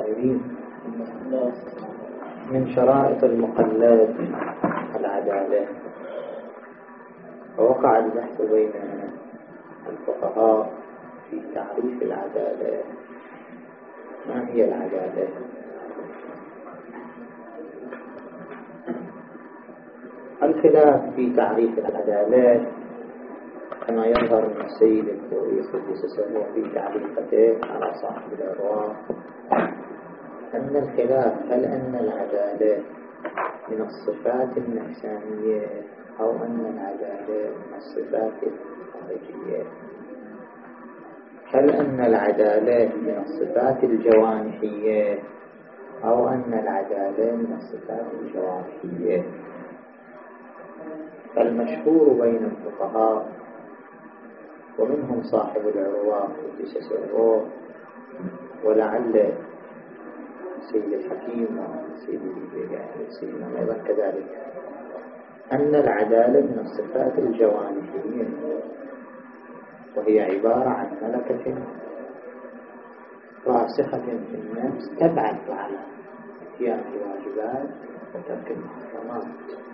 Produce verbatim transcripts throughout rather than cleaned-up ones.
القائلين من شرائط المقلد العدالة. فوقع البحث بين الفقهاء في تعريف العدالة. ما هي العدالة؟ الخلاف في تعريف العدالة كما يظهر من السيد الخوئي قدس سره في تعريفته على صاحب الأرواح أن الخلاف هل أن العدالة من الصفات النفسانية أو أن العدالة من الصفات الخارجية. هل أن العدالة من الصفات الجوانحية أو أن العدالة من الصفات الجوارحية. المشهور بين الفقهاء ومنهم صاحب العروة قدس سره ولعل سيد الحكيم وسيد سيدنا أيضا كذلك أن العدالة من الصفات الجوانحية، وهي عبارة عن ملكة راسخة في النفس تبعث على اتيان الواجبات وترك المحرمات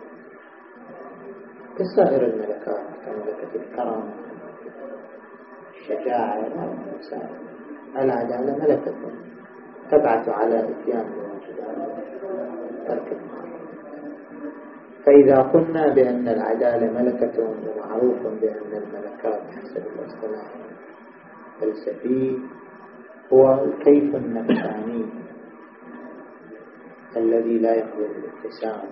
كسائر الملكات كملكة الكرم الشجاعة والإنسان. العدالة ملكة تبعث على اتيان الواجبات وترك المحرمات. فإذا قلنا بأن العدالة ملكة ومعروف بأن الملكات حسب الاصطلاح الفلسفي هو الكيف النفساني الذي لا يقبل الابتسام،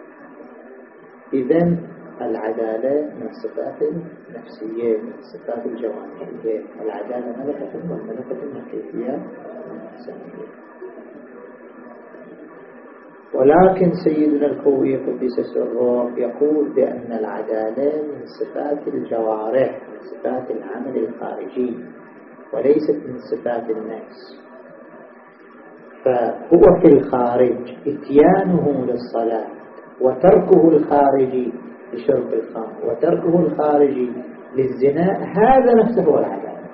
إذن العدالة من الصفات النفسية من الصفات الجوانحية. العدالة ملكة والملكة النفسية النفسانية. ولكن سيدنا الخوئي قدس سره يقول بأن العدالة من صفات الجوارح من صفات العمل الخارجي وليست من صفات النفس. فهو في الخارج اتيانه للصلاة وتركه الخارجي لشرب الخمر وتركه الخارجي للزنا، هذا نفسه هو العدالة.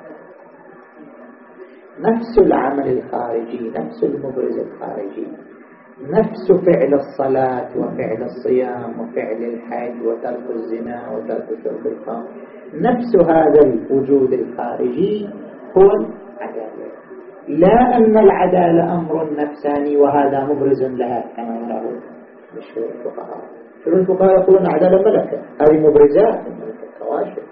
نفس العمل الخارجي نفس المبرز الخارجي نفس فعل الصلاة وفعل الصيام وفعل الحج وترك الزنا وترك شرب الخمر، نفس هذا الوجود الخارجي هو العدالة. لا أن العدالة أمر نفساني وهذا مبرز لها كما يراه مشهور الفقهاء. شنو الفقهاء يقولون العدالة ملكة، هذه مبرزات الملكة كواشف.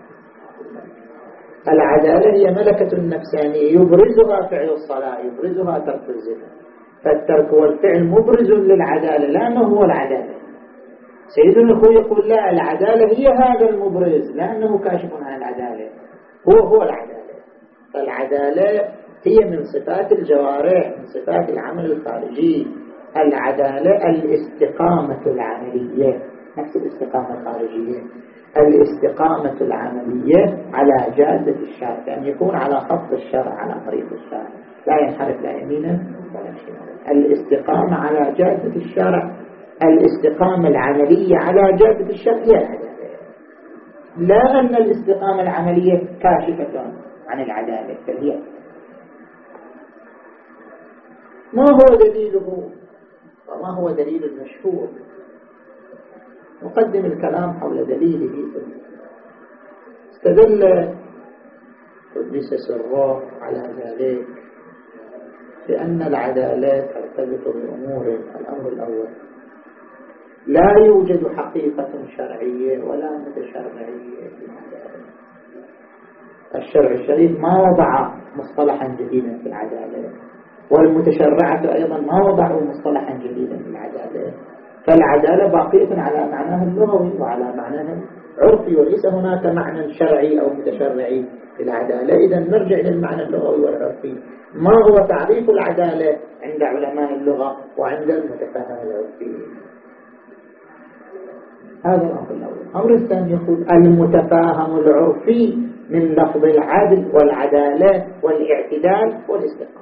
العدالة هي ملكة نفسانية يبرزها فعل الصلاة يبرزها ترك الزنا. فالترك والفعل مبرز للعدالة لأنه هو العدالة. سيدنا الخوئي يقول لا، العدالة هي هذا المبرز لأنه كاشف عن العدالة، هو هو العدالة. فالعدالة هي من صفات الجوارح من صفات العمل الخارجي. العدالة الاستقامة العملية نفس الاستقامة الخارجية، الاستقامة العملية على جادة الشرع، أن يكون على خط الشرع على طريق الشرع لا ينحرف لا يمينا ولا شمالا. الاستقامة على جادة الشرع، الاستقامة العملية على جادة الشرع هي العدالة. لا أن الاستقامة العملية كاشفة عن العدالة، بل هي. ما هو دليله وما هو دليل المشهور؟ نقدم الكلام حول دليله. استدل قدس سره على ذلك بأن العدالة ترتبط بأمور. الأمر الأول، لا يوجد حقيقة شرعية ولا متشرعية في العدالة. الشرع الشريف ما وضع مصطلحا جديدا في العدالة، والمتشرعة أيضا ما وضعوا مصطلحا جديدا في العدالة. فالعدالة باقية على معناها اللغوي وعلى معناها العرفي، وليس هناك معنى شرعي أو متشرعي في العدالة. إذا نرجع للمعنى اللغوي والعرفي. ما هو تعريف العدالة عند علماء اللغة وعند المتفاهم العرفي؟ هذا الأمر الأول. الأمر الثاني يقول المتفاهم العرفي من لفظ العدل والعدالة والاعتدال والاستقامة.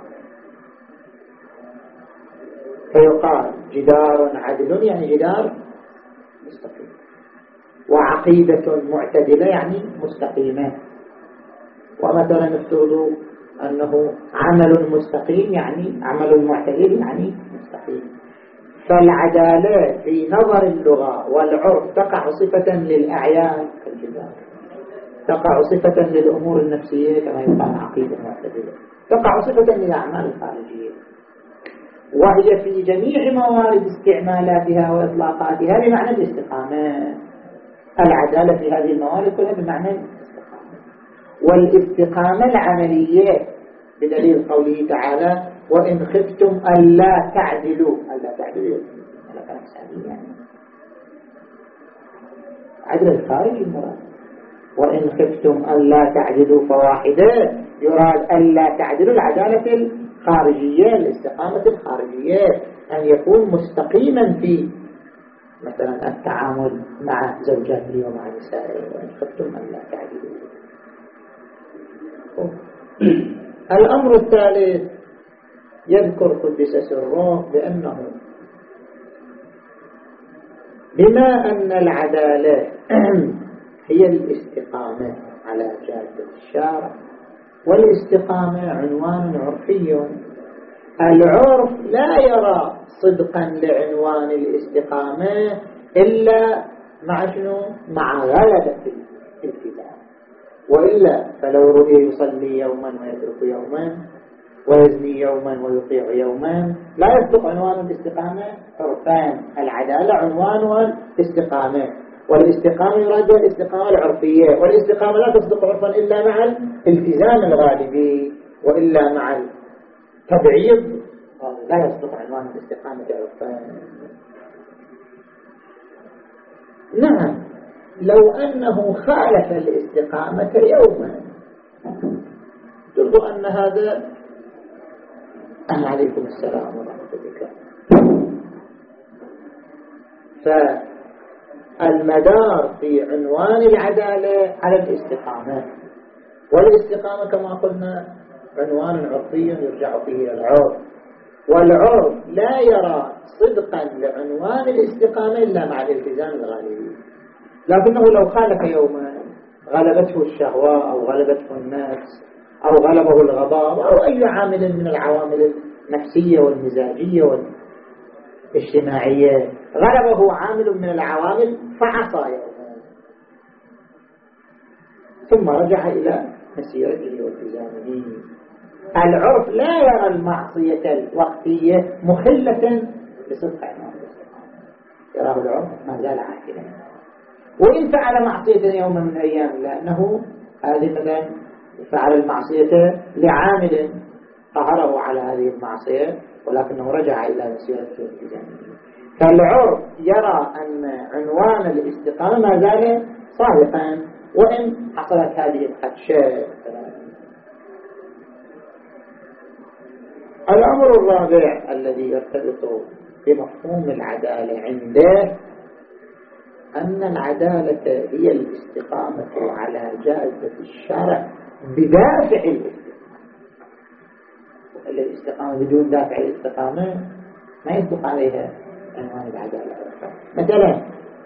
فيقال جدار عدل يعني جدار مستقيم، وعقيدة معتدلة يعني مستقيمة. ومثلا افترضوا أنه عمل مستقيم يعني عمل معتدل يعني مستقيم. فالعدالة في نظر اللغة والعرف تقع صفة للأعيان كالجبال، تقع صفة للأمور النفسية كما يقال عقيدة معتدلة، تقع صفة للأعمال الخارجية، وهي في جميع موارد استعمالاتها وإطلاقاتها بمعنى الاستقامة. العدالة في هذه الموارد كلها بمعنى الاستقامة. والاستقامة العملية بدليل قوله تعالى وإن خفتم ألا تعدلوا، ألا تعدلوا يعني عدل الخارج المراد. وإن خفتم ألا تعدلوا فواحدة، يراد ألا تعدلوا العدالة الخارجية، الاستقامة الخارجية، أن يكون مستقيما في مثلا التعامل مع زوجاته ومع نسائه. وإن خفتم ألا تعدلوا. الأمر الثالث يذكر قدس سره بأنه بما أن العدالة هي الاستقامة على جادة الشارع، والاستقامة عنوان عرفي، العرف لا يرى صدقا لعنوان الاستقامة إلا مع شنو؟ مع غلبة الالتزام. وإلا فلو رؤي يصلي يوما ويترك يوما ويزني يوما ويطيع يوما لا يصدق عنوان الاستقامة عرفان. العدالة عنوان الاستقامة، والاستقامة يراد الاستقامة العرفية، والاستقامة لا تصدق عرفا إلا مع الالتزام الغالبي، وإلا مع التبعيض لا يصدق عنوان الاستقامة عرفان. نعم، لو أنه خالف الاستقامة يوما ترضو أن هذا عليكم السلام ورحمة الله. فالمدار في عنوان العدالة على الاستقامة، والاستقامة كما قلنا عنوان عرفي يرجع فيه إلى العرف، والعرف لا يرى صدقا لعنوان الاستقامة إلا مع الالتزام الغالبي. لكنه لو خالف يوما غلبته الشهوة أو غلبته النفس أو غلبه الغضب أو أي عامل من العوامل النفسية والمزاجية والاجتماعية، غلبه عامل من العوامل فعصى يوما ثم رجع إلى مسيرته والتزامه. العرف لا يرى المعصية الوقتية مخلة بصدق عنوان الاستقامة، يراه العرف ما زال عاكلا، وإن فعل معصية يوما من الأيام لأنه هذه مثلا فعل المعصية لعامل قهره على هذه المعصية ولكنه رجع إلى مسيرته والتزامه. فالعرف يرى أن عنوان الاستقامة ما زال صادقا وإن حصلت هذه الخدشة. الأمر الرابع الذي يرتبط بمفهوم العدالة عنده أن العدالة هي الاستقامة على جادة الشرع بدافع الاستقامة. الاستقامة بدون دافع الاستقامة ما يصدق عليها عنوان العدالة. مثلا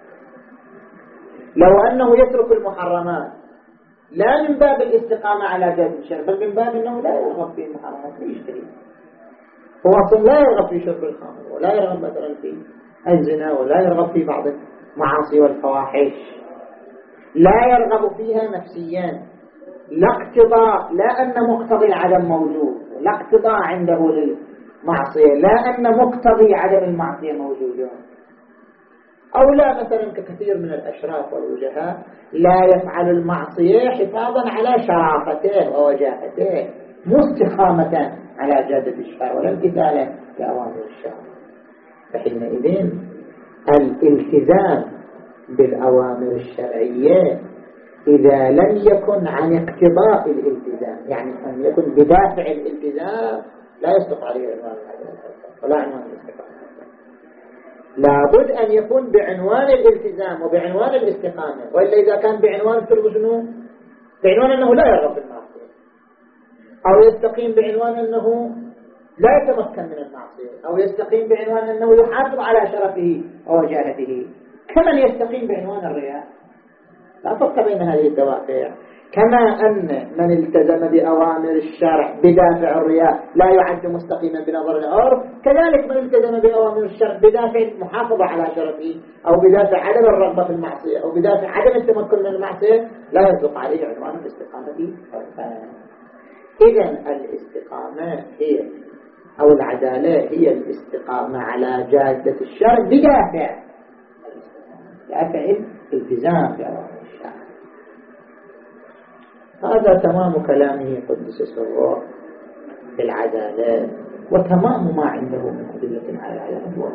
لو أنه يترك المحرمات لا من باب الاستقامة على جادة الشرع، بل من باب أنه لا يرغب في المحرمات ويشتري، هو أصلا لا يرغب في شرب الخمر ولا يرغب مثلا في الزنا ولا يرغب في بعض المعاصي والفواحش، لا يرغب فيها نفسيا، لا اقتضاء، لا أن مقتضي العدم موجود، لا اقتضاء عنده للمعصية، لا أن مقتضي عدم المعصية موجود، أو لا مثلا ككثير من الأشراف والوجهاء لا يفعل المعصية حفاظا على شرافته ووجاهته مستقامة على جادة الشرع ولا امتثالا لأوامر الشرع. فحينئذ الالتزام بالأوامر الشرعية إذا لم يكن عن اقتضاء الالتزام، يعني أن يكن بدافع الالتزام، لا يصدق عليه عنوان العدالة ولا عنوان الاستقامة. لابد أن يكون بعنوان الالتزام وبعنوان الاستقامة، وإلا إذا كان بعنوان ترغب شنو؟ بعنوان أنه لا يرغب بالمعصية، أو يستقيم بعنوان أنه لا يتمكن من المعصية، أو يستقيم بعنوان أنه يحافظ على شرفه ووجاهته، كمن يستقيم بعنوان الرياء. لا فرق بين هذه الدوافع. كما أن من التزم بأوامر الشرع بدافع الرياء لا يعد مستقيما بنظر العرف، كذلك من التزم بأوامر الشرع بدافع المحافظة على شرفه أو بدافع عدم الرغبة في المعصية أو بدافع عدم التمكن من المعصية لا يصدق عليه عنوان الاستقامة عرفان. إذن الاستقامة هي أو العدالة هي الاستقامة على جادة الشرع بدافع دافع الالتزام بأوامر الشرع. هذا تمام كلامه قدس سره في العدالة وتمام ما عنده من أدلة على العدالة،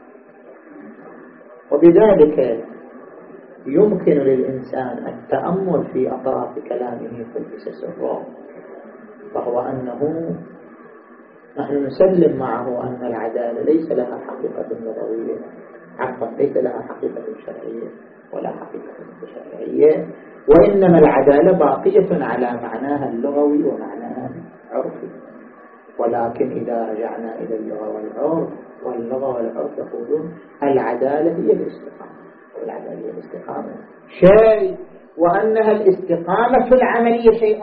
وبذلك يمكن للإنسان التأمل في أطراف كلامه قدس سره، فهو أنه نحن نسلم معه أن العدالة ليس لها حقيقة لغوية، عفوا ليس لها حقيقة شرعية ولا حقيقة شرعية، وإنما العدالة باقية على معناها اللغوي ومعناها العرفي. ولكن إذا رجعنا إلى اللغة والعرف، واللغة والعرف يقولون العدالة هي الاستقامة، والعدالة هي الاستقامة شيء، وأنها الاستقامة في العملية شيء.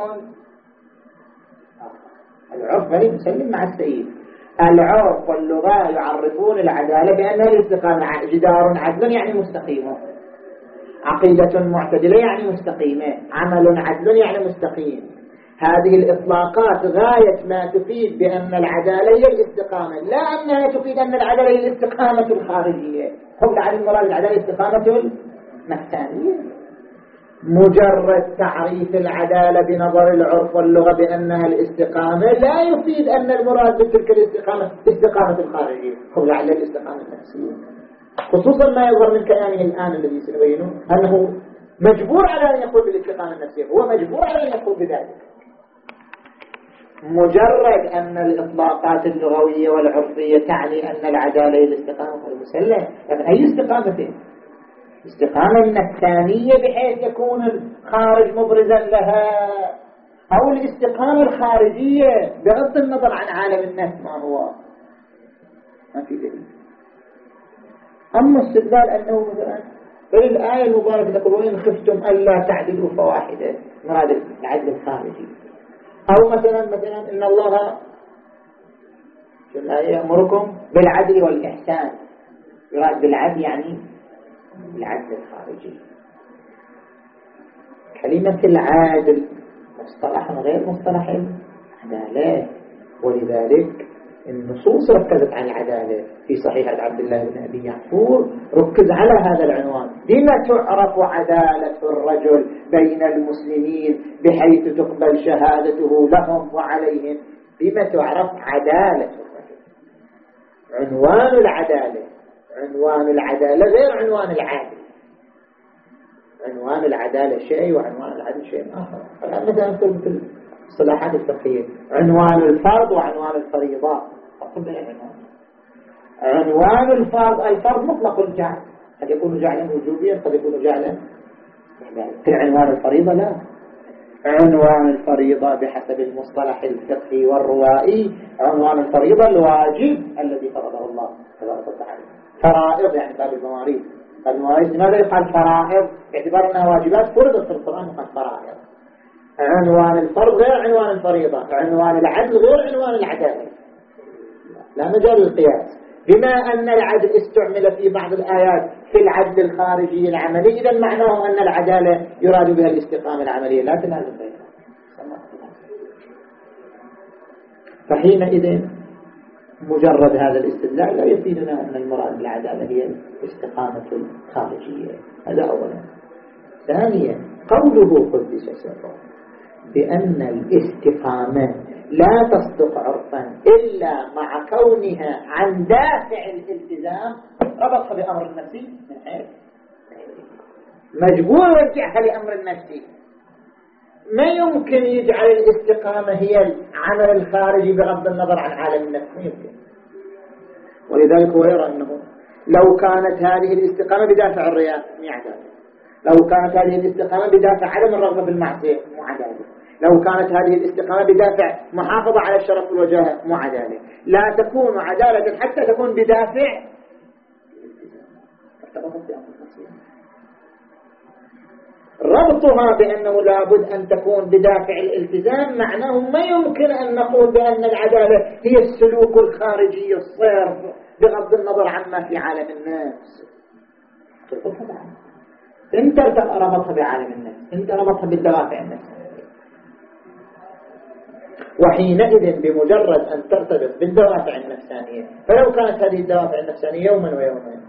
العرف غريب مسلم مع السيد. العرف واللغة يعرفون العدالة بأنها الاستقامة. جدار عدل يعني مستقيم، عقيدة معتدلة يعني مستقيمة، عمل عدل يعني مستقيم. هذه الإطلاقات غاية ما تفيد بأن العدالة هي الاستقامة، لا أنها تفيد أن العدالة هي الاستقامة الخارجية. قبل عن المراد العدالة الاستقامة النفسانية. مجرد تعريف العدالة بنظر العرف واللغة بأنها الاستقامة لا يفيد أن المراد بتلك الاستقامة استقامة الخارجية، قبل عن الاستقامة النفسية. خصوصا ما يظهر من كلامه الآن الذي سنبينه أنه مجبور على أن يقول بالاستقامة النفسية، هو مجبور على أن يقول بذلك. مجرد أن الإطلاقات اللغوية والعرفية تعني أن العدالة هي الاستقامة المسلم، لكن أي استقامة؟ استقامة النفسانية بحيث يكون الخارج مبرزا لها، أو الاستقامة الخارجية بغض النظر عن عالم النفس ما هو، ما في دليل. أما استدلال أنه مثلا في الآية المباركة تقول وإن خفتم ألا تعدلوا فواحدة، مراد العدل الخارجي. أو مثلا مثلا إن الله في الآية يأمركم بالعدل والإحسان، يراد بالعدل يعني العدل الخارجي. كلمة العادل مصطلح غير مصطلح العدالة، ولذلك النصوص ركزت على العدالة. في صحيحة عبد الله بن أبي يعفور ركز على هذا العنوان: بما تعرف عدالة الرجل بين المسلمين بحيث تقبل شهادته لهم وعليهم. بما تعرف عدالة الرجل، عنوان العدالة. عنوان العدالة غير عنوان العادل. عنوان العدالة شيء وعنوان العدل شيء آخر. الآن مثلا في الصلاحات الفقهية عنوان الفرض وعنوان الفريضة. عنوان الفرض، الفرض مطلق الجعل، قد يكون جعلا وجوبيا قد يكون جعلا، في عنوان الفريضة لا. عنوان الفريضة بحسب المصطلح الفقهي والروائي عنوان الفريضة الواجب الذي فرضه الله تبارك وتعالى. فرائض يعني باب المواريث. المواريث لماذا يقال فرائض؟ باعتبار انها واجبات فرضت في القرآن يقال فرائض. عنوان الفرض غير عنوان الفريضة، عنوان العدل غير عنوان العدالة، لا مجال للقياس. بما أن العدل استعمل في بعض الآيات في العدل الخارجي العملي، إذن معناه أن العدالة يراد بها الاستقامة العملية لا تنازل بينها. فحينئذ مجرد هذا الاستدلال لا يفيدنا أن المراد بالعدالة هي الاستقامة الخارجية. هذا أولا. ثانيا قوله قدس سره بأن الاستقامة لا تصدق عرفا إلا مع كونها عن دافع الالتزام، ربطها بأمر النفسي من حيث مجبور يرجعها لأمر النفسي. ما يمكن يجعل الاستقامة هي العمل الخارجي بغض النظر عن عالم النفس، ما يمكن. ولذلك هو يرى أنه لو كانت هذه الاستقامة بدافع الرياء معدالة، لو كانت هذه الاستقامة بدافع عدم الرغبة بالمعصية معدالة، لو كانت هذه الاستقامة بدافع محافظة على الشرف والوجاهة معدالة. لا تكون عدالة حتى تكون بدافع ربطها بأنه لابد أن تكون بدافع الالتزام معناه ما يمكن أن نقول بأن العدالة هي السلوك الخارجي الصرف بغض النظر عما في عالم النفس. تربطها بعالم، انت ربطها بعالم النفس، انت ربطها بالدوافع النفسية. وحينئذ بمجرد أن ترتبط بالدوافع النفسانية، فلو كانت هذه الدوافع النفسانية يوما ويومين،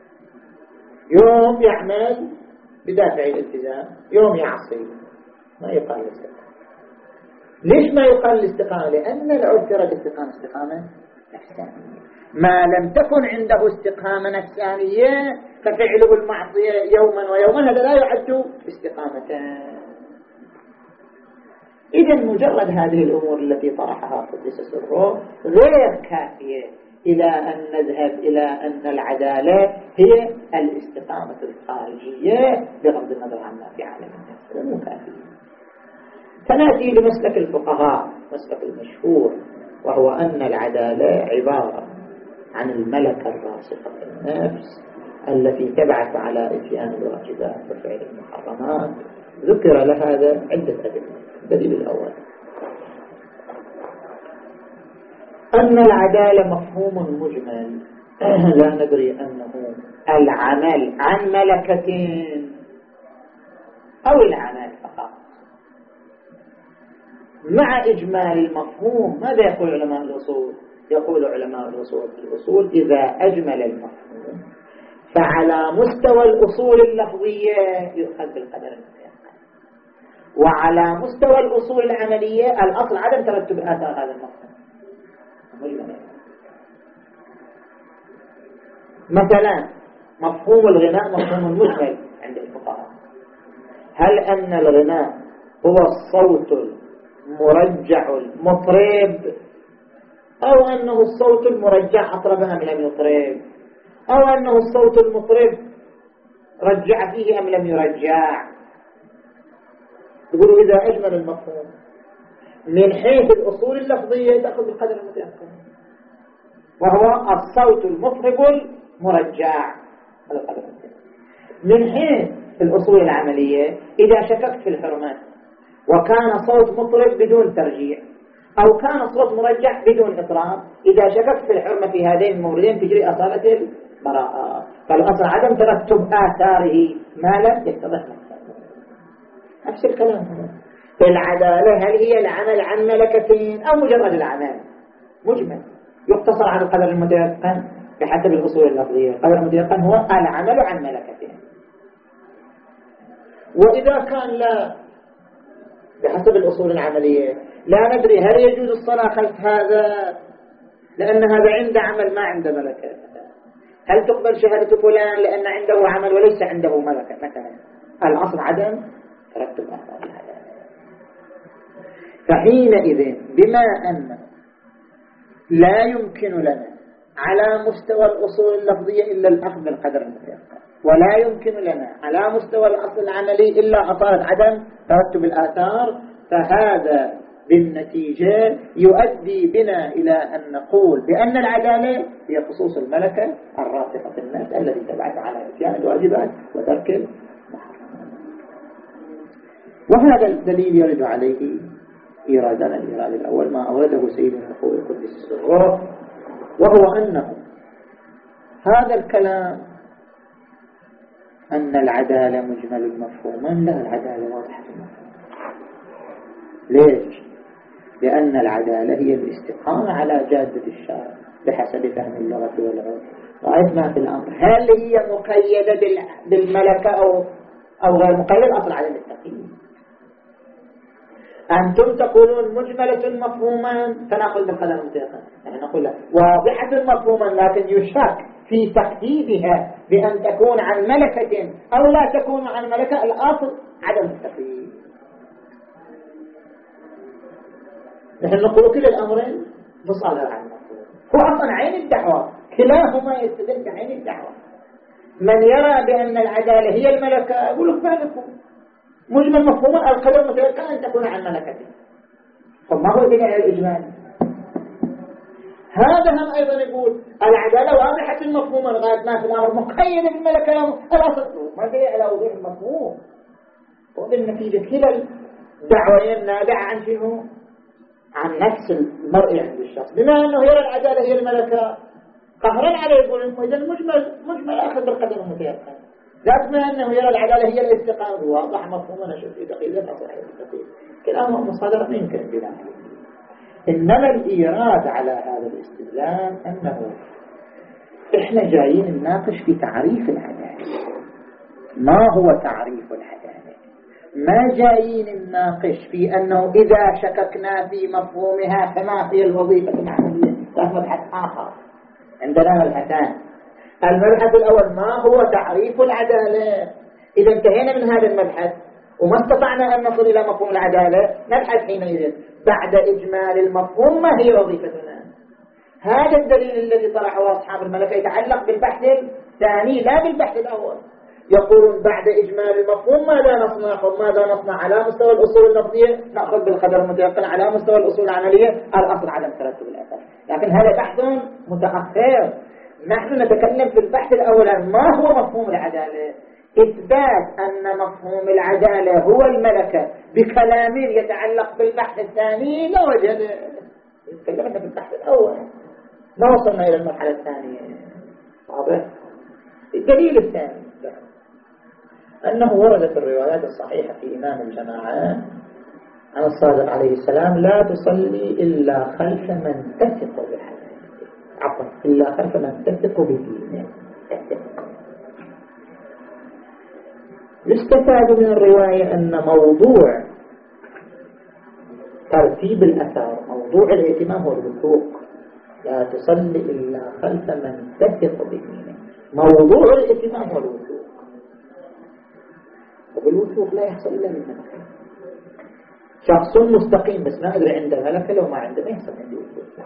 يوم يعمل بدافع الالتزام، يوم يعصي، ما يقال الاستقامة. ليش ما يقال الاستقامة؟ لأن العرف يرى الاستقامة استقامة نفسانية. ما لم تكن عنده استقامة نفسانية ففعله المعصية يوما ويوما هذا لا يعد استقامة. إذن مجرد هذه الأمور التي طرحها قدس سره غير كافية إلى أن نذهب إلى أن العدالة هي الاستقامة الخارجية بغض النظر عما في عالم النفس، مو كافية. فنأتي لمسلك الفقهاء، مسلك المشهور، وهو أن العدالة عبارة عن الملكة الراسخة في النفس التي تبعث على إتيان الواجبات وفعل المحرمات. ذكر لهذا عدة أدلة. الدليل الأول أن العدالة مفهوم مجمل لا ندري أنه العمل عن ملكتين أو العمل فقط. مع إجمال المفهوم ماذا يقول علماء الأصول؟ يقول علماء الأصول في الأصول إذا أجمل المفهوم فعلى مستوى الأصول اللفظية يؤخذ بالقدر المتيقن، وعلى مستوى الأصول العملية الأصل عدم ترتب آثار هذا المفهوم. مثلا مفهوم الغناء مفهوم مجمل عند الفقهاء. هل أن الغناء هو الصوت المرجع المطرب، أو أنه الصوت المرجع أطرب أم لم يطرب، أو أنه الصوت المطرب رجع فيه أم لم يرجع؟ يقولوا إذا أجمل المفهوم من حيث الأصول اللفظية تأخذ بالقدر المتيقن، وهو الصوت المطرب المرجع. من حيث الأصول العملية إذا شككت في الحرمات وكان صوت مطرب بدون ترجيع أو كان صوت مرجع بدون إطراب، إذا شككت في الحرمة في هذين الموردين تجري أصالة البراءة. فالأصل عدم ترتب آثاره ما لم يتضح مقصده. نفس الكلام في العدالة، هل هي العمل عن ملكتين أو مجرد العمل مجمل يقتصر على القدر المتيقن بحسب الأصول اللفظية؟ القدر المتيقن هو العمل عن ملكتين. وإذا كان لا بحسب الأصول العملية لا ندري هل يجوز الصلاة خلف هذا لأن هذا عنده عمل ما عنده ملكة، هل تقبل شهادة فلان لأن عنده عمل وليس عنده ملكة مثلا. الأصل عدم ترتب أثار العدالة. فحينئذ بما أن لا يمكن لنا على مستوى الأصول اللفظية إلا الأخذ بالقدر المتيقن، ولا يمكن لنا على مستوى الأصل العملي إلا أصالة عدم ترتب الآثار، فهذا بالنتيجة يؤدي بنا إلى أن نقول بأن العدالة هي خصوص الملكة الراسخة في النفس التي تبعث على إتيان الواجبات وترك المحرمات. وهذا الدليل يرد عليه إيرادنا الإيراد الأول ما أورده سيدنا الخوي القدس سره، وهو أنه هذا الكلام أن العدالة مجمل المفهوم، لا، العدالة واضحة المفهوم. ليش؟ لأن العدالة هي الاستقامة على جادة الشارع بحسب فهم اللغة والعرف. رأيت ما في الأمر هل هي مقيدة بالملكة أو أو غير مقيدة؟ أصل عدم التقييد. أنتم تقولون مجملة مفهوما فنأخذ بالقدر المتيقن، نحن نقول لا، واضحة مفهوما لكن يشك في تقييدها بأن تكون عن ملكة أو لا تكون عن ملكة. الأصل عدم التقييد. نحن نقول كل الأمرين بصادر عن المفهوم، هو أصلا عين الدعوة، كلاهما يستدل بعين الدعوة. من يرى بأن العدالة هي الملكة يقول لك فعلكم مجمل مفهوما القدر متيقن أن تكون عن ملكته. فما هو دليل على الإجمال؟ هذا هم أيضا يقول العدالة واضحة المفهوم لغاية ما في الأمر مقيدة بالملكة. الأصل ما دليل على وضوح المفهوم. وبالنتيجة كلا الدعوين نابعة عن شنو؟ عن نفس المرء عند الشخص. بما أنه يرى العدالة هي الملكة قهرا عليه يقول إنه إذا مجمل مجمل أخذ بالقدر المتيقن، لا بما أنه يرى العدالة هي الاستقامة. واضح مفهوم أنا شوف في دقيقة صحيح دقيقة كلامه مصادرة ما يمكن بلا. إنما الإيراد على هذا الاستدلال أنه إحنا جايين نناقش في تعريف العدالة. ما هو تعريف العدالة؟ ما جايين نناقش في أنه إذا شككنا في مفهومها فما هي الوظيفة العملية. هذا مبحث آخر عندنا مبحثان. المبحث الأول ما هو تعريف العدالة. إذا انتهينا من هذا المبحث وما استطعنا أن نصل إلى مفهوم العدالة نبحث حينئذ بعد إجمال المفهوم ما هي وظيفتنا. هذا الدليل الذي طرحه أصحاب الملكة يتعلق بالبحث الثاني لا بالبحث الأول. يقولون بعد إجمال المفهوم ماذا نصنع وماذا نصنع على مستوى الأصول اللفظية. نأخذ بالقدر المتيقن على مستوى الأصول العملية الأصل عدم ترتب الأثر. لكن هذا بحث متأخر. نحن نتكلم في البحث الأول ما هو مفهوم العدالة. إثبات أن مفهوم العدالة هو الملكة بكلام يتعلق بالبحث الثاني لا وجد. تكلمنا في البحث الأول ما وصلنا إلى المرحلة الثانية. واضح؟ الدليل الثاني أنه وردت الروايات الصحيحة في إمام الجماعة عن الصادق عليه السلام لا تصلي إلا خلف من تثق بحديثه عفوا إلا خلف من تثق بدينه. يستفاد من الرواية أن موضوع ترتيب الأثار موضوع الاهتمام هو الوثوق. لا تصلي إلا خلف من تثق بدينه. موضوع الاهتمام هو الوثوق. وبالوثوق لا يحصل إلا بالملكة. شخص مستقيم بس ما أدري عنده ملكة لو ما عنده ما يحصل عنده وثوق.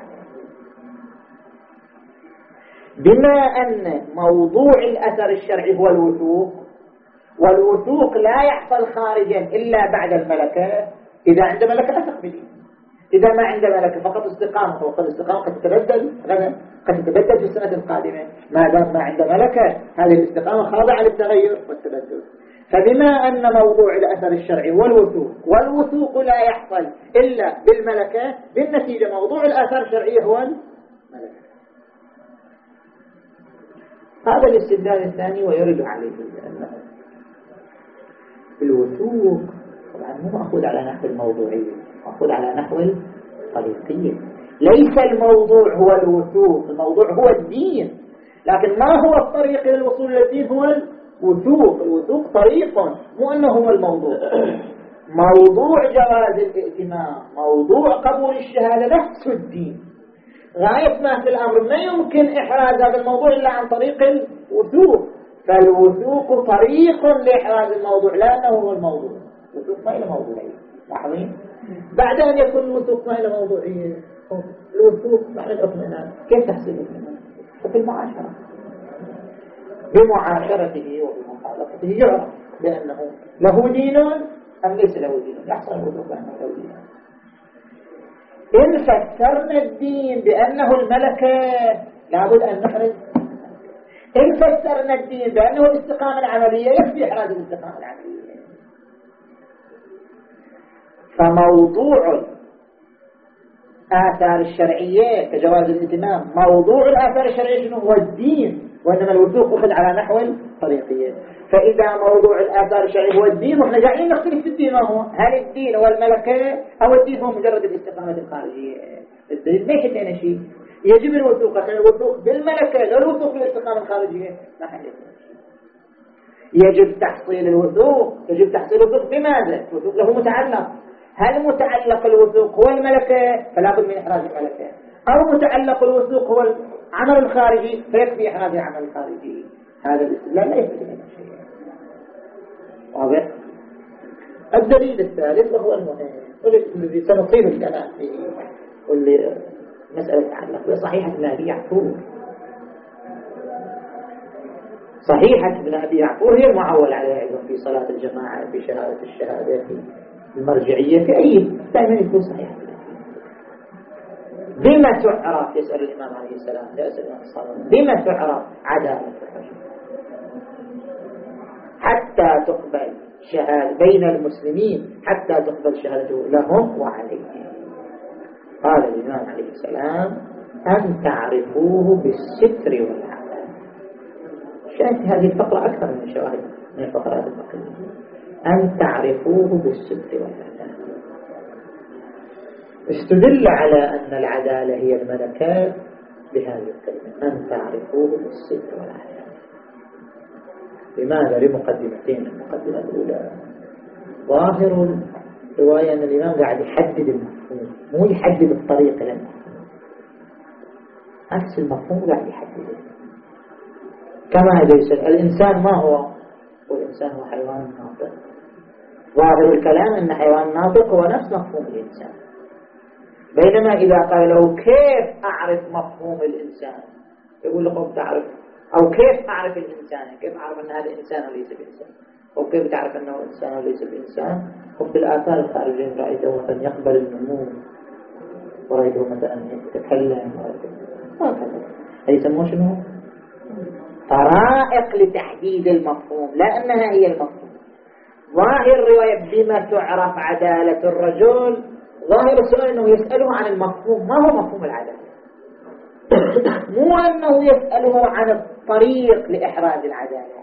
بما أن موضوع الأثر الشرعي هو الوثوق والوثوق لا يحصل خارجا إلا بعد الملكة. إذا عنده ملكة أثق بدين. إذا ما عنده ملكة فقط استقامة وقد الاستقامة قد تتبدل غدا قد تتبدل في السنة القادمة. ما دام ما عنده ملكة هذه الاستقامة خاضعة للتغير والتبدل. فبما أن موضوع الأثر الشرعي هو الوثوق والوثوق لا يحصل إلا بالملكة بالنتيجة موضوع الأثر الشرعي هو الملكة. هذا الاستدلال الثاني ويرد عليه لأنه الوثوق طبعا مو مأخوذ على نحو الموضوعية مأخوذ على نحو الطريقية. ليس الموضوع هو الوثوق الموضوع هو الدين. لكن ما هو الطريق للوصول للدين هو الوثوق. الوثوق طريق مو أنه هو الموضوع. موضوع جواز الائتمام موضوع قبول الشهادة نفس الدين. غاية ما في الأمر ما يمكن إحراز هذا الموضوع إلا عن طريق الوثوق. فالوثوق طريق لإحراز الموضوع لا أنه هو الموضوع. الوثوق ما إلى موضوعية. لاحظين بعد أن يكون الوثوق ما إلى موضوعية الوثوق معنى الاطمئنان. كيف تحصل الاطمئنان؟ ففي المعاشرة بمعاشرته وبمخالفته يعرف بأنه له دين أم ليس له دين. يحصل الوثوق بأنه له دين. إن فسرنا الدين بأنه الملكة لابد أن نحرز. إن فسرنا الدين بأنه الاستقامة العملية يكفي إحراز الاستقامة العملية. فموضوع الآثار الشرعية كجواز الائتمام موضوع الآثار الشرعية شنو هو الدين وإنما الوثوق أخذ على نحو الطريقية. فإذا موضوع الآثار الشرعية هو الدين وإحنا جايين نختلف في الدين ما هو هل الدين هو الملكة أو الدين هو مجرد الاستقامة الخارجية. الدين ما يحتاج شيء. يجب الوثوق عشان الوثوق بالملكة لا الوثوق بالاستقامة الخارجية ما حد يجب تحصيل الوثوق. يجب تحصيل الوثوق بماذا؟ الوثوق له متعلق. هل متعلق الوثوق هو الملكة فلا بد من إحراز الملكة أو متعلق الوثوق هو العمل الخارجي فيكفي إحراز العمل الخارجي. هذا الاستدلال لا يفيد لنا شيء. واضح؟ الدليل الثالث وهو المهم والذي سنطيل الكلام فيه واللي مسألة تتعلق بصحيحة ابن أبي يعفور. صحيحة ابن أبي يعفور هي المعول عليها أيضا في صلاة الجماعة في شهادة الشهادة في المرجعية في أي دائما يكون صحيحة. بما تعرف يسأل الإمام عليه السلام لا يسأل الإمام الصادق بما تعرف عدالة الرجل حتى تقبل شهادة بين المسلمين حتى تقبل شهادته لهم وعليهم. قال الإمام عليه السلام أن تعرفوه بالستر والعفاف. شاهد هذه الفقرة أكثر من شواهد من الفقرات البقية. أن تعرفوه بالستر والعفاف. استدل على أن العدالة هي الملكات بهذه الكلمة أن تعرفوه بالستر والعفاف. لماذا؟ لمقدمتين. المقدمة الأولى ظاهر الرواية أن الإمام قاعد يحدد المفهوم، مو يحدد الطريق إلى المفهوم، عكس المفهوم قاعد يحدده. كما هذا يسأل الإنسان ما هو؟ والإنسان هو حيوان ناطق. ظاهر الكلام أن حيوان ناطق هو نفس مفهوم الإنسان، بينما إذا قال له كيف أعرف مفهوم الإنسان، يقول له تعرف أو كيف أعرف الإنسان، كيف أعرف أن هذا إنسان وليس بإنسان، أو كيف تعرف أنه إنسان وليس بإنسان. وفي الآثار الخارجية رأيته مثلا يقبل النمو، ورأيته مثلا يتكلم، هكذا. هذه يسموه شنو؟ طرائق لتحديد المفهوم، لا أنها هي المفهوم. ظاهر الرواية بما تعرف عدالة الرجل، ظاهر السؤال أنه يسأله عن المفهوم. ما هو مفهوم العدالة؟ مو أنه يسأله عن الطريق لإحراز العدالة.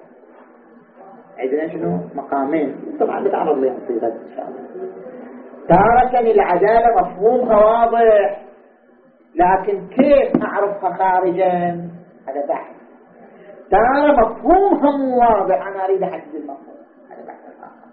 عندنا شنو؟ مقامين طبعا بتعرض لهم في غد إن شاء الله. تارة العدالة مفهومها واضح، لكن كيف أعرفها خارجا هذا بحث. تارة مفهومها مو واضح، أنا أريد أحدد المفهوم، هذا بحث آخر.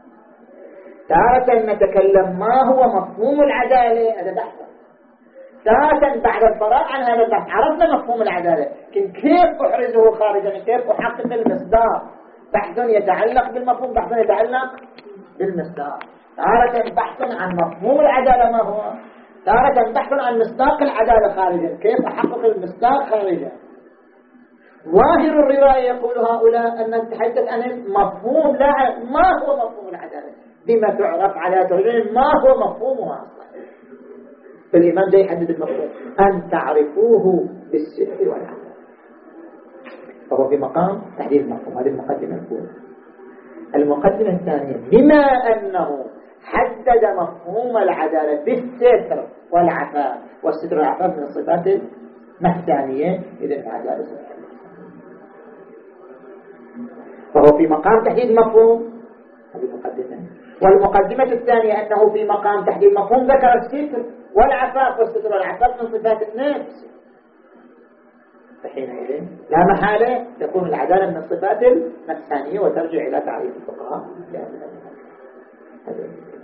تارة نتكلم ما هو مفهوم العدالة، هذا بحث. تارة بعد الفراغ عن هذا البحث عرفنا مفهوم العدالة، لكن كيف أحرزه خارجا، كيف أحقق المصداق، بحث يتعلق بالمفهوم، بحث يتعلق بالمصداق. تارة بحث عن مفهوم العدالة ما هو، تارة بحث عن مصداق العدالة خارجا، كيف أحقق المصداق خارجا. ظاهر الرواية يقول هؤلاء أن نتحدث عن المفهوم، لا ما هو مفهوم العدالة، بما تعرف على ترجمة ما هو مفهومها أصلا. فالإمام جاي يحدد المفهوم أن تعرفوه بالستر والعفاف، فهو في مقام تحديد المفهوم. هذه المقدمة الأولى. المقدمة الثانية بما أنه حدد مفهوم العدالة بالستر والعفاف، والستر والعفاف من الصفات الثانية، إذا العدالة فهو في مقام تحديد مفهوم. هذه المقدمة. والمقدمة الثانية أنه في مقام تحديد مفهوم ذكر الستر والعفاف، والستر والعفاف من صفات النفس، فحينئذ لا محالة تكون العدالة من الصفات النفسانية وترجع إلى تعريف الفقهاء.